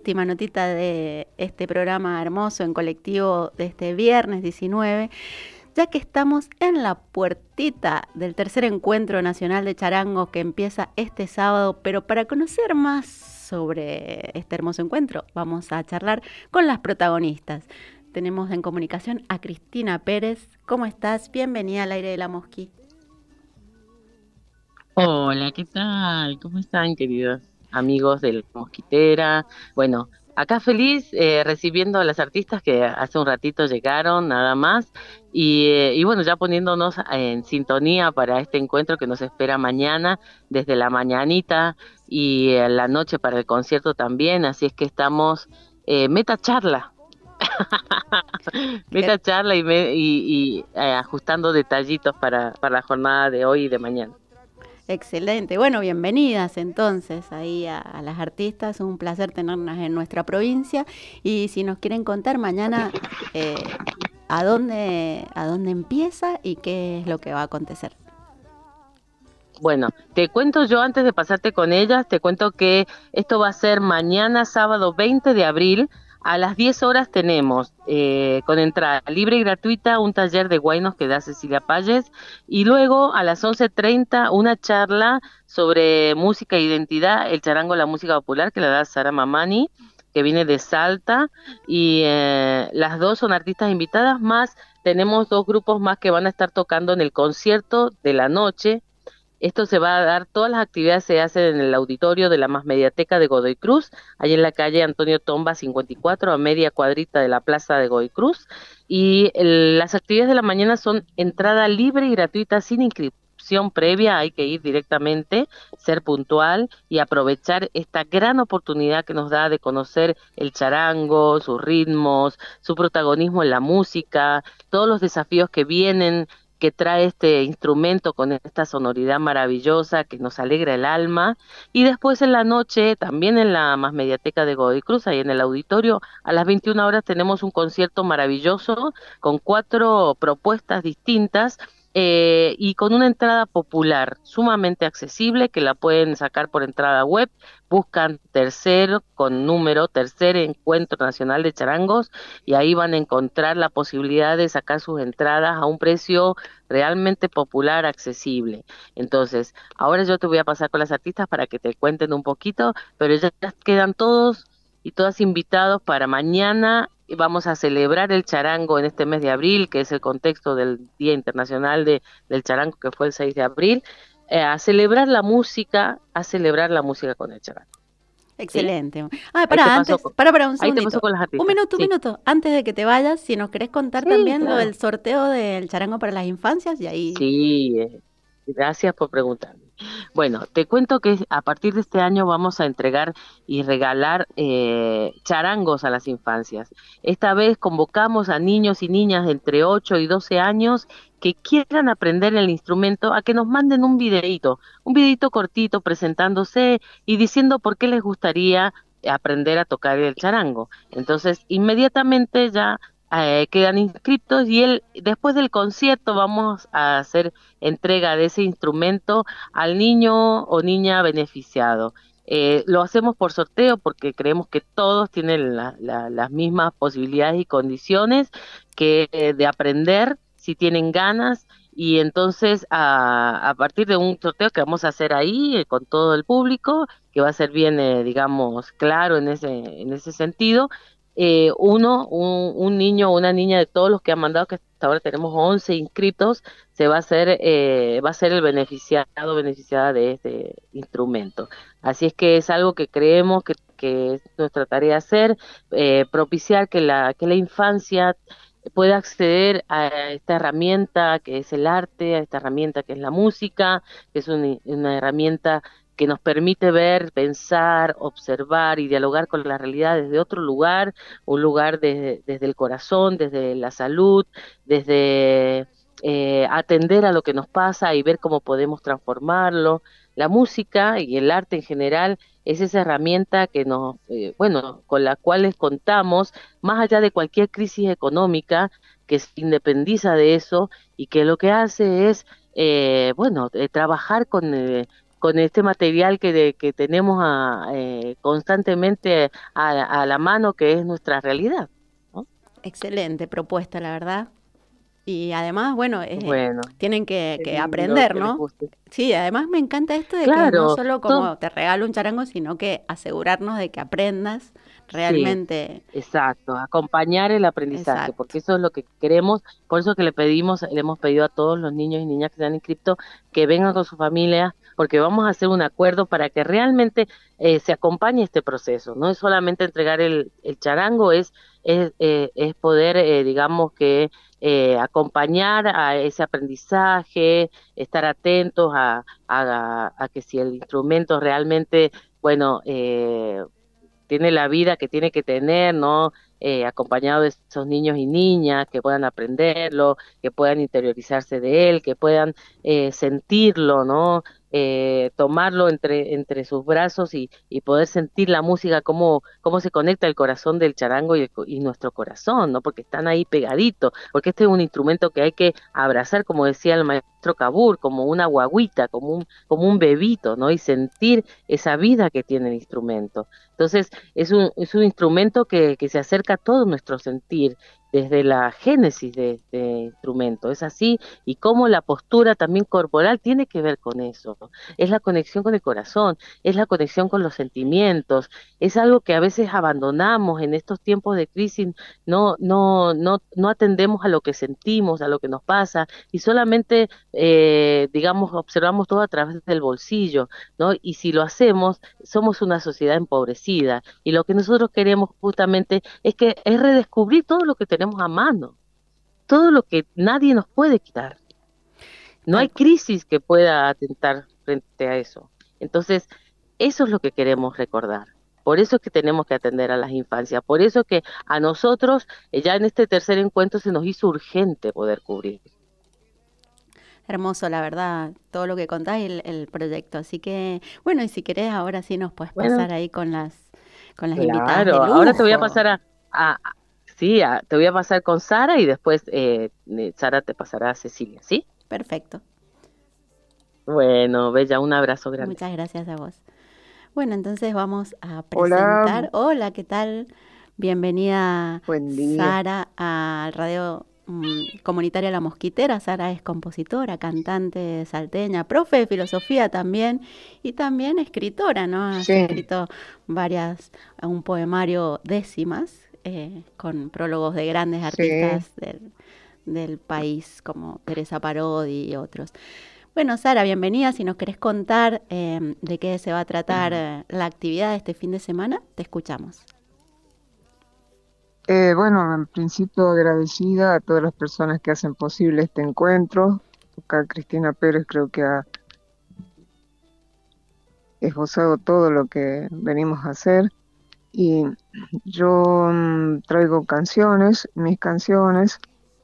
última notita de este programa hermoso en colectivo de este viernes 19, ya que estamos en la puertita del tercer encuentro nacional de charango que empieza este sábado, pero para conocer más sobre este hermoso encuentro vamos a charlar con las protagonistas. Tenemos en comunicación a Cristina Pérez. ¿Cómo estás? Bienvenida al aire de la Mosqui. Hola, ¿qué tal? ¿Cómo están, queridos amigos de la Mosquitera? Bueno, acá feliz recibiendo a las artistas que hace un ratito llegaron, nada más, y bueno, ya poniéndonos en sintonía para este encuentro que nos espera mañana, desde la mañanita y la noche para el concierto también, así es que estamos meta charla. Meta charla y ajustando detallitos para la jornada de hoy y de mañana. Excelente. Bueno, bienvenidas entonces ahí a las artistas. Un placer tenerlas en nuestra provincia. Y si nos quieren contar mañana a dónde empieza y qué es lo que va a acontecer. Bueno, te cuento yo antes de pasarte con ellas, te cuento que esto va a ser mañana sábado 20 de abril. A las 10 horas tenemos con entrada libre y gratuita un taller de huaynos que da Cecilia Payes y luego a las 11:30 una charla sobre música e identidad, el charango, la música popular que la da Sara Mamani, que viene de Salta, y las dos son artistas invitadas, más tenemos dos grupos más que van a estar tocando en el concierto de la noche. Esto se va a dar, todas las actividades se hacen en el auditorio de la Más Mediateca de Godoy Cruz, ahí en la calle Antonio Tomba 54, a media cuadrita de la plaza de Godoy Cruz. Y las actividades de la mañana son entrada libre y gratuita sin inscripción previa, hay que ir directamente, ser puntual y aprovechar esta gran oportunidad que nos da de conocer el charango, sus ritmos, su protagonismo en la música, todos los desafíos que trae este instrumento con esta sonoridad maravillosa que nos alegra el alma. Y después en la noche, también en la Más Mediateca de Godoy Cruz, ahí en el auditorio, a las 21 horas tenemos un concierto maravilloso con 4 propuestas distintas. Y con una entrada popular sumamente accesible que la pueden sacar por entrada web, buscan tercero con número, tercer encuentro nacional de charangos, y ahí van a encontrar la posibilidad de sacar sus entradas a un precio realmente popular, accesible. Entonces, ahora yo te voy a pasar con las artistas para que te cuenten un poquito, pero ya quedan todos y todas invitados para mañana. Vamos a celebrar el charango en este mes de abril, que es el contexto del Día Internacional del Charango, que fue el 6 de abril, a celebrar la música con el charango. ¿Sí? Excelente. Ah, Ahí te para paso, antes, para un ahí te paso segundito. con las Un artistas. minuto, un Sí, minuto. Antes de que te vayas, si nos querés contar sí, también lo claro. del sorteo del charango para las infancias y ahí. Sí, gracias por preguntarme. Bueno, te cuento que a partir de este año vamos a entregar y regalar charangos a las infancias. Esta vez convocamos a niños y niñas de entre 8 y 12 años que quieran aprender el instrumento a que nos manden un videíto cortito presentándose y diciendo por qué les gustaría aprender a tocar el charango. Entonces, inmediatamente ya quedan inscriptos y después del concierto vamos a hacer entrega de ese instrumento al niño o niña beneficiado. Lo hacemos por sorteo porque creemos que todos tienen las mismas posibilidades y condiciones de aprender si tienen ganas. Y entonces a partir de un sorteo que vamos a hacer ahí con todo el público, que va a ser bien, digamos, claro en ese sentido, un niño o una niña de todos los que han mandado, que hasta ahora tenemos 11 inscritos, va a ser el beneficiada de este instrumento. Así es que es algo que creemos que es nuestra tarea hacer, propiciar que la infancia pueda acceder a esta herramienta que es el arte, a esta herramienta que es la música, que es una herramienta que nos permite ver, pensar, observar y dialogar con la realidad desde otro lugar, un lugar desde el corazón, desde la salud, desde atender a lo que nos pasa y ver cómo podemos transformarlo. La música y el arte en general es esa herramienta bueno, con la cual contamos, más allá de cualquier crisis económica, que se independiza de eso y que lo que hace es, bueno, trabajar con este material que tenemos constantemente a la mano, que es nuestra realidad, ¿no? Excelente propuesta, la verdad. Y además, bueno, Bueno, tienen que qué lindo aprender, que les ¿no? guste. Sí, además me encanta esto de que no Claro, solo como te regalo un charango, sino que asegurarnos de que aprendas sí, realmente. exacto, acompañar el aprendizaje, Exacto. porque eso es lo que queremos, por eso que le hemos pedido a todos los niños y niñas que se han inscrito que vengan con su familia, porque vamos a hacer un acuerdo para que realmente se acompañe este proceso. No es solamente entregar el charango, es poder, digamos que, acompañar a ese aprendizaje, estar atentos a que si el instrumento realmente, bueno, tiene la vida que tiene que tener, ¿no? Acompañado de esos niños y niñas que puedan aprenderlo, que puedan interiorizarse de él, que puedan sentirlo, ¿no? Tomarlo entre sus brazos y poder sentir la música, cómo se conecta el corazón del charango y nuestro corazón, ¿no? Porque están ahí pegaditos, porque este es un instrumento que hay que abrazar, como decía el maestro Kabur, como una guaguita, como un bebito, ¿no? Y sentir esa vida que tiene el instrumento. Entonces, es un instrumento que se acerca a todo nuestro sentir, desde la génesis de este instrumento. Es así, y cómo la postura también corporal tiene que ver con eso. Es la conexión con el corazón, es la conexión con los sentimientos, es algo que a veces abandonamos en estos tiempos de crisis, no atendemos a lo que sentimos, a lo que nos pasa, y solamente, digamos, observamos todo a través del bolsillo, ¿no? Y si lo hacemos, somos una sociedad empobrecida y lo que nosotros queremos justamente es redescubrir todo lo que tenemos a mano, todo lo que nadie nos puede quitar. No hay Tal crisis que pueda atentar frente a eso. Entonces, eso es lo que queremos recordar. Por eso es que tenemos que atender a las infancias, por eso es que a nosotros ya en este tercer encuentro se nos hizo urgente poder cubrir. hermoso, la verdad, todo lo que contás y el proyecto. Así que, bueno, y si querés, ahora sí nos puedes Bueno, pasar ahí con las invitadas de claro, ahora te voy a lujo. pasar sí, te voy a pasar con Sara y después Sara te pasará a Cecilia, ¿sí? Perfecto. Bueno, Bella, un abrazo grande. Muchas gracias a vos. Bueno, entonces vamos a Hola, presentar. Hola, ¿qué tal? Bienvenida buen día. Sara al radio comunitaria La Mosquitera. Sara es compositora, cantante salteña, profe de filosofía también y también escritora, ¿no? Has Sí, escrito un poemario décimas con prólogos de grandes sí. artistas del país como Teresa Parodi y otros. Bueno, Sara, bienvenida. Si nos querés contar de qué se va a tratar la actividad de este fin de semana, te escuchamos. Bueno, en principio agradecida a todas las personas que hacen posible este encuentro. Acá Cristina Pérez creo que ha esbozado todo lo que venimos a hacer. Y yo traigo canciones, mis canciones,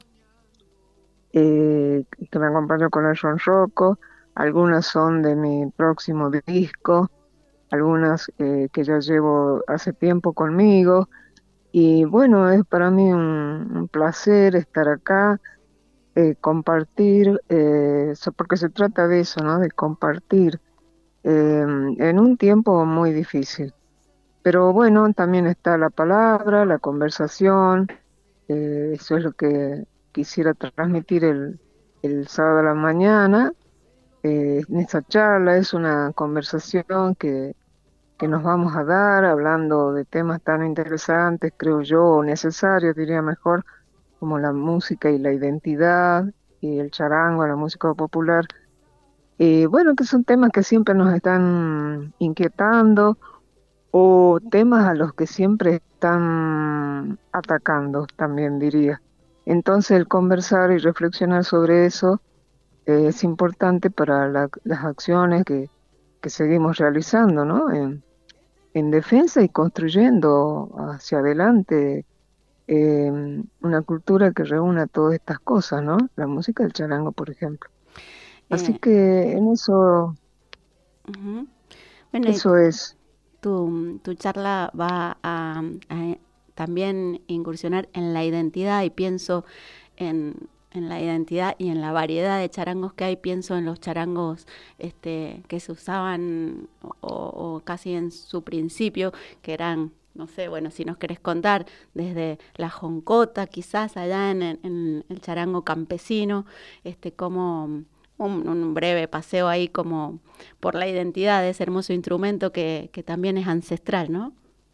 que me acompaño con el Rocco. Algunas son de mi próximo disco, algunas que ya llevo hace tiempo conmigo. Y bueno, es para mí un placer estar acá, compartir, porque se trata de eso, ¿no? De compartir en un tiempo muy difícil. Pero bueno, también está la palabra, la conversación, eso es lo que quisiera transmitir el sábado a la mañana. En esta charla es una conversación que nos vamos a dar hablando de temas tan interesantes, creo yo, o necesarios, diría mejor, como la música y la identidad y el charango, la música popular. Bueno, que son temas que siempre nos están inquietando o temas a los que siempre están atacando, también diría. Entonces el conversar y reflexionar sobre eso es importante para las acciones que seguimos realizando, ¿no? En defensa y construyendo hacia adelante una cultura que reúna todas estas cosas, ¿no? La música del charango, por ejemplo. Así Eh, que en Ujú. Bueno, y eso es. tu charla va a también incursionar en la identidad y pienso en la identidad y en la variedad de charangos que hay. Pienso en los charangos que se usaban o casi en su principio, que eran, no sé, bueno, si nos querés contar, desde la joncota, quizás allá en el charango campesino, como un breve paseo ahí como por la identidad de ese hermoso instrumento que también es ancestral, ¿no?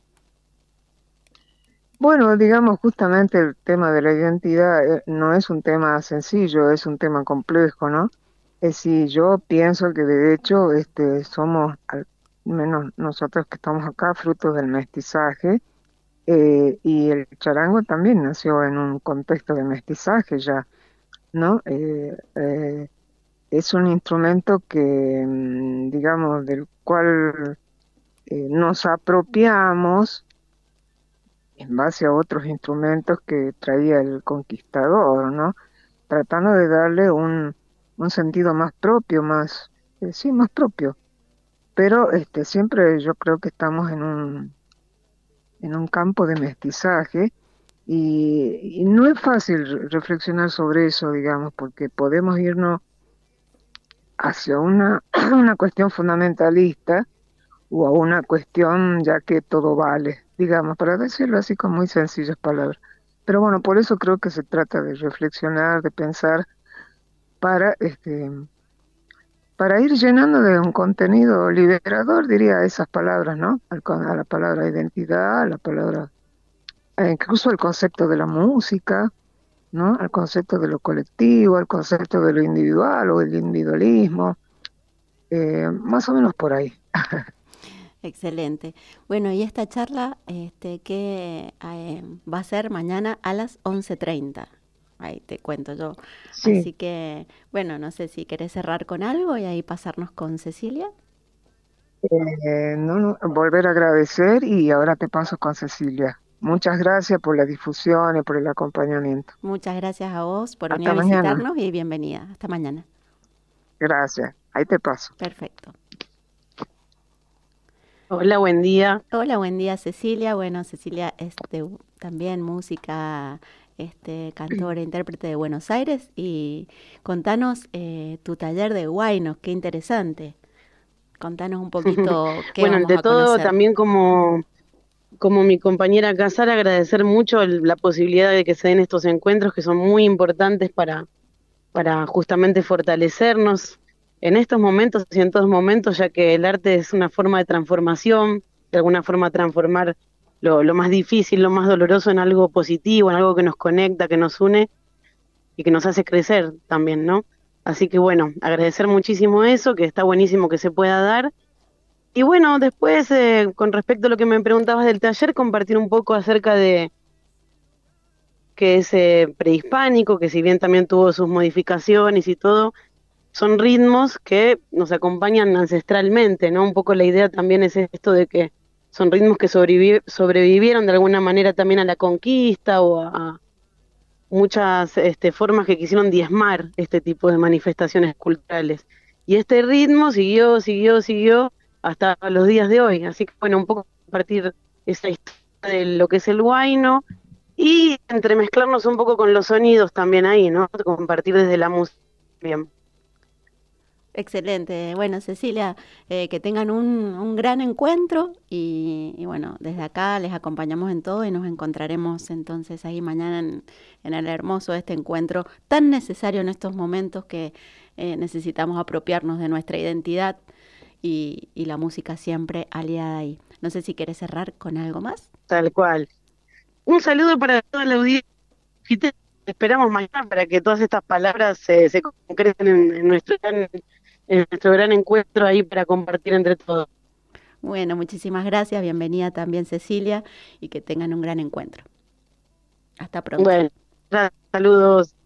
Bueno, digamos, justamente el tema de la identidad no es un tema sencillo, es un tema complejo, ¿no? Es decir, yo pienso que de hecho somos, al menos nosotros que estamos acá, frutos del mestizaje, y el charango también nació en un contexto de mestizaje ya, ¿no? Es un instrumento que, digamos, del cual nos apropiamos en base a otros instrumentos que traía el conquistador, ¿no? Tratando de darle un sentido más propio, sí, más propio. Pero siempre yo creo que estamos en un campo de mestizaje y no es fácil reflexionar sobre eso, digamos, porque podemos irnos hacia una cuestión fundamentalista o a una cuestión ya que todo vale, digamos, para decirlo así con muy sencillas palabras. Pero bueno, por eso creo que se trata de reflexionar, de pensar para para ir llenando de un contenido liberador, diría esas palabras, ¿no? A la palabra identidad, a la palabra, incluso al concepto de la música, ¿no? Al concepto de lo colectivo, al concepto de lo individual o el individualismo, más o menos por ahí. Excelente. Bueno, y esta charla que va a ser mañana a las 11:30. Ahí te cuento yo. Sí, Así que, bueno, no sé si querés cerrar con algo y ahí pasarnos con Cecilia. no, no, volver a agradecer y ahora te paso con Cecilia. Muchas gracias por la difusión y por el acompañamiento. Muchas gracias a vos por venir a Hasta mañana. visitarnos y bienvenida. Hasta mañana. Gracias. Ahí te paso. Perfecto. Hola, buen día. Hola, buen día Cecilia. Bueno, Cecilia es también música, cantora, intérprete de Buenos Aires y contanos tu taller de huaynos, qué interesante. Contanos un poquito qué Bueno, vamos ante a todo, conocer. también como mi compañera Casara, agradecer mucho la posibilidad de que se den estos encuentros que son muy importantes para justamente fortalecernos en estos momentos y en todos momentos, ya que el arte es una forma de transformación, de alguna forma transformar lo más difícil, lo más doloroso en algo positivo, en algo que nos conecta, que nos une y que nos hace crecer también, ¿no? Así que bueno, agradecer muchísimo eso, que está buenísimo que se pueda dar. Y bueno, después, con respecto a lo que me preguntabas del taller, compartir un poco acerca de que es prehispánico, que si bien también tuvo sus modificaciones y todo, son ritmos que nos acompañan ancestralmente, ¿no? Un poco la idea también es esto de que son ritmos que sobrevivieron de alguna manera también a la conquista o a muchas formas que quisieron diezmar este tipo de manifestaciones culturales. Y este ritmo siguió hasta los días de hoy. Así que bueno, un poco compartir esa historia de lo que es el huayno y entremezclarnos un poco con los sonidos también ahí, ¿no? Compartir desde la música. Bien. Excelente. Bueno, Cecilia, que tengan un gran encuentro y bueno, desde acá les acompañamos en todo y nos encontraremos entonces ahí mañana en el hermoso este encuentro tan necesario en estos momentos que necesitamos apropiarnos de nuestra identidad y la música siempre aliada ahí. No sé si quieres cerrar con algo más. Tal cual. Un saludo para toda la audiencia. Y te esperamos mañana para que todas estas palabras se concreten en nuestro gran encuentro ahí para compartir entre todos. Bueno, muchísimas gracias. Bienvenida también Cecilia y que tengan un gran encuentro. Hasta pronto. Bueno, saludos.